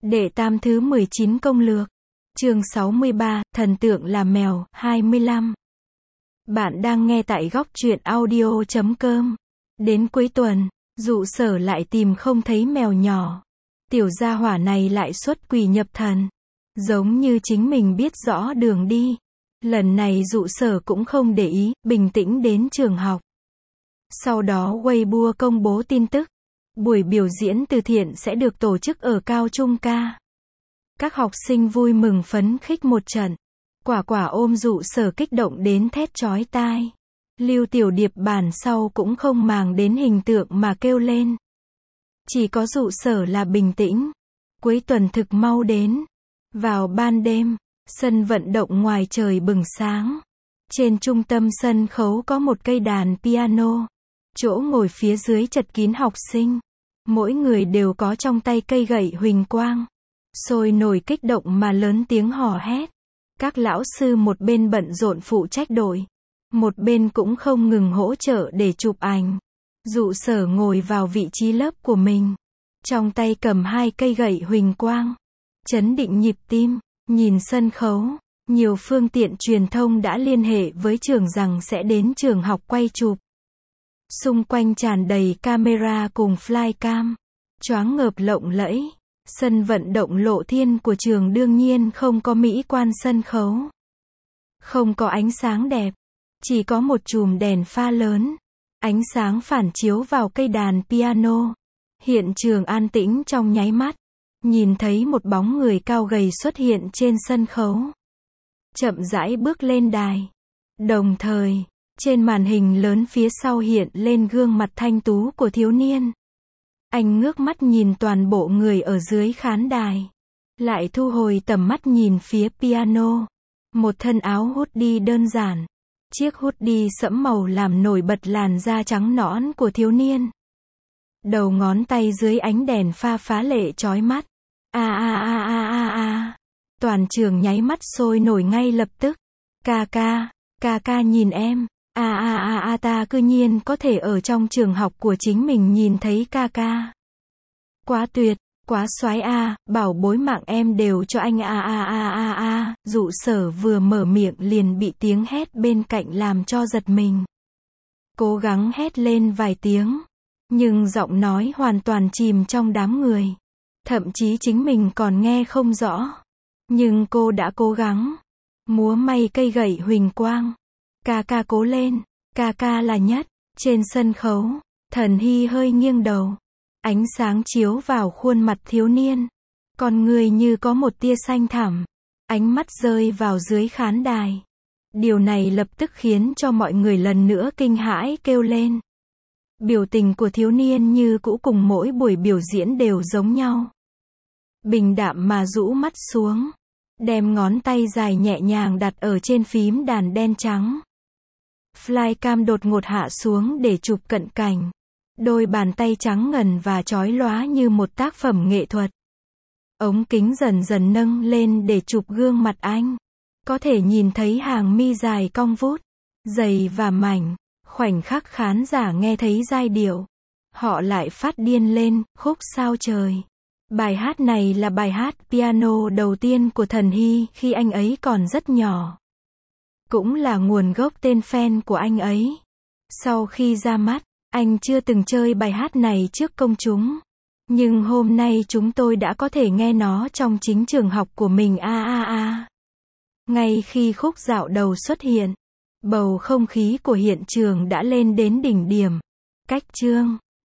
Đệ tam thứ 19 công lược. Chương 63, thần tượng là mèo, 25. Bạn đang nghe tại góc truyện audio.com. Đến cuối tuần, dụ sở lại tìm không thấy mèo nhỏ. Tiểu gia hỏa này lại xuất quỷ nhập thần. Giống như chính mình biết rõ đường đi. Lần này dụ sở cũng không để ý, bình tĩnh đến trường học. Sau đó Weibo công bố tin tức. Buổi biểu diễn từ thiện sẽ được tổ chức ở Cao Trung ca. Các học sinh vui mừng phấn khích một trận. Quả quả ôm dụ sở kích động đến thét chói tai. Lưu Tiểu Điệp bản sau cũng không màng đến hình tượng mà kêu lên. Chỉ có dụ sở là bình tĩnh. Cuối tuần thực mau đến. Vào ban đêm, sân vận động ngoài trời bừng sáng. Trên trung tâm sân khấu có một cây đàn piano. Chỗ ngồi phía dưới chật kín học sinh. Mỗi người đều có trong tay cây gậy huỳnh quang. Sôi nổi kích động mà lớn tiếng hò hét. Các lão sư một bên bận rộn phụ trách đội. Một bên cũng không ngừng hỗ trợ để chụp ảnh. Dụ sở ngồi vào vị trí lớp của mình. Trong tay cầm hai cây gậy huỳnh quang. Chấn định nhịp tim, nhìn sân khấu. Nhiều phương tiện truyền thông đã liên hệ với trường rằng sẽ đến trường học quay chụp. Xung quanh tràn đầy camera cùng flycam. Choáng ngợp lộng lẫy. Sân vận động Lộ Thiên của trường đương nhiên không có mỹ quan sân khấu. Không có ánh sáng đẹp. Chỉ có một chùm đèn pha lớn. Ánh sáng phản chiếu vào cây đàn piano. Hiện trường an tĩnh trong nháy mắt. Nhìn thấy một bóng người cao gầy xuất hiện trên sân khấu. Chậm rãi bước lên đài. Đồng thời, trên màn hình lớn phía sau hiện lên gương mặt thanh tú của thiếu niên. Anh ngước mắt nhìn toàn bộ người ở dưới khán đài. Lại thu hồi tầm mắt nhìn phía piano. Một thân áo hoodie đơn giản. Chiếc hoodie sẫm màu làm nổi bật làn da trắng nõn của thiếu niên. Đầu ngón tay dưới ánh đèn pha phá lệ chói mắt. Toàn trường nháy mắt sôi nổi ngay lập tức. Ca nhìn em. Ta cư nhiên có thể ở trong trường học của chính mình nhìn thấy ca. Quá tuyệt, quá soái bảo bối mạng em đều cho anh Dụ sở vừa mở miệng liền bị tiếng hét bên cạnh làm cho giật mình. Cố gắng hét lên vài tiếng. Nhưng giọng nói hoàn toàn chìm trong đám người. Thậm chí chính mình còn nghe không rõ. Nhưng cô đã cố gắng. Múa may cây gậy huỳnh quang. Ca cố lên. Ca là nhất. Trên sân khấu, Thần Hy hơi nghiêng đầu. Ánh sáng chiếu vào khuôn mặt thiếu niên. Con người như có một tia xanh thẳm. Ánh mắt rơi vào dưới khán đài. Điều này lập tức khiến cho mọi người lần nữa kinh hãi kêu lên. Biểu tình của thiếu niên như cũ cùng mỗi buổi biểu diễn đều giống nhau. Bình đạm mà rũ mắt xuống. Đem ngón tay dài nhẹ nhàng đặt ở trên phím đàn đen trắng. Flycam đột ngột hạ xuống để chụp cận cảnh. Đôi bàn tay trắng ngần và chói lóa như một tác phẩm nghệ thuật. Ống kính dần dần nâng lên để chụp gương mặt anh. Có thể nhìn thấy hàng mi dài cong vút, dày và mảnh. Khoảnh khắc khán giả nghe thấy giai điệu. Họ lại phát điên lên, khúc Sao Trời. Bài hát này là bài hát piano đầu tiên của Thần Hy khi anh ấy còn rất nhỏ. Cũng là nguồn gốc tên fan của anh ấy. Sau khi ra mắt, anh chưa từng chơi bài hát này trước công chúng. Nhưng hôm nay chúng tôi đã có thể nghe nó trong chính trường học của mình Ngay khi khúc dạo đầu xuất hiện, bầu không khí của hiện trường đã lên đến đỉnh điểm. Cách chương